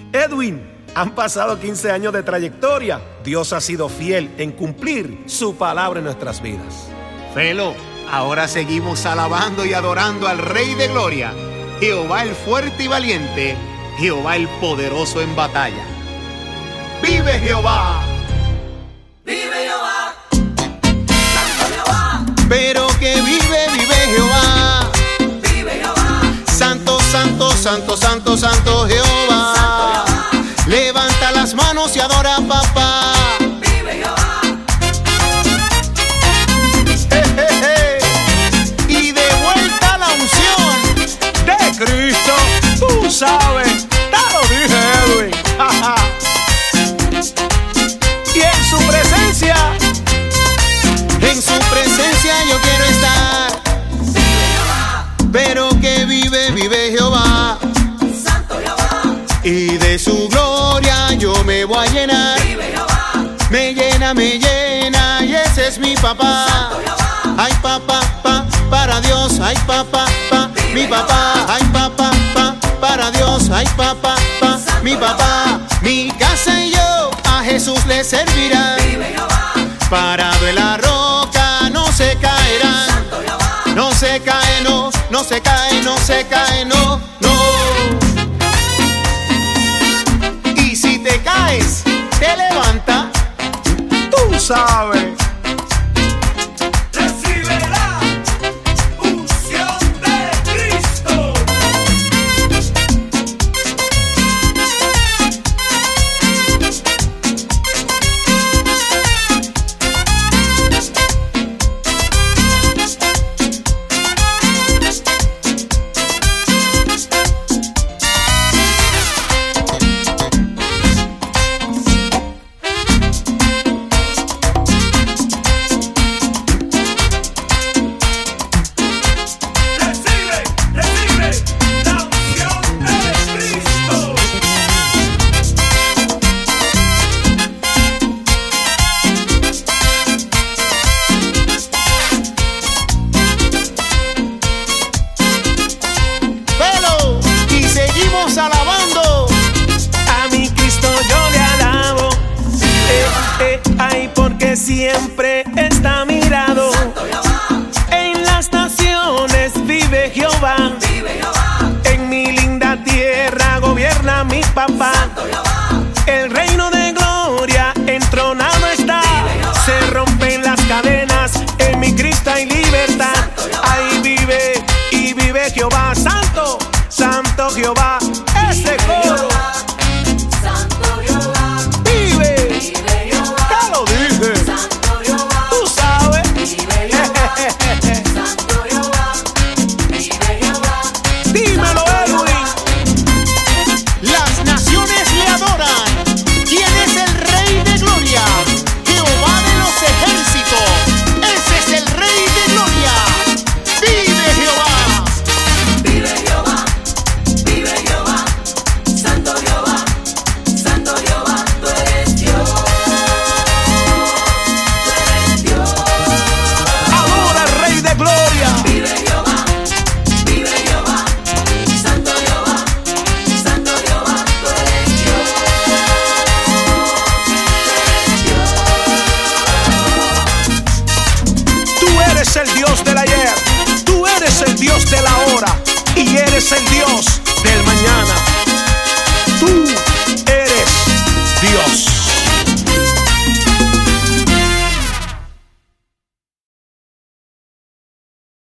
Edwin, han pasado 15 años de trayectoria. Dios ha sido fiel en cumplir su palabra en nuestras vidas. Felo, ahora seguimos alabando y adorando al Rey de Gloria, Jehová el fuerte y valiente, Jehová el poderoso en batalla. ¡Vive Jehová! ¡Vive Jehová! ¡Santo Jehová! Pero que vive, vive Jehová. ¡Vive Jehová! Santo, santo, santo, santo, santo Jehová. ¡Santo Jehová! Levanta las manos y adora a papá. ¡Vive Jehová! Y de vuelta la unción De Cristo, tú sabes, te lo dije, Edwin. Y en su presencia yo quiero estar. ¡Vive Jehová! Pero que vive, vive Jehová. ¡Santo Jehová! Y de su gloria yo me voy a llenar. ¡Vive Jehová! Me llena, y ese es mi papá. ¡Santo Jehová! Ay papá, para Dios, ay papá, mi papá. Ay papá, para Dios, ay papá, mi papá. Mi casa y yo a Jesús le servirán. ¡Vive Jehová! Parado en la roca no se caerán. ¡Santo Jehová! No se cae, no se cae, no se cae, no. Y si te caes, te levanta. tú sabes. Recibe la unción de Cristo. Alabando A mi Cristo yo le alabo. Ay, porque siempre está mirado. Santo Jehová, En las naciones vive Jehová. vive Jehová, En mi linda tierra gobierna mi papá. Santo Jehová,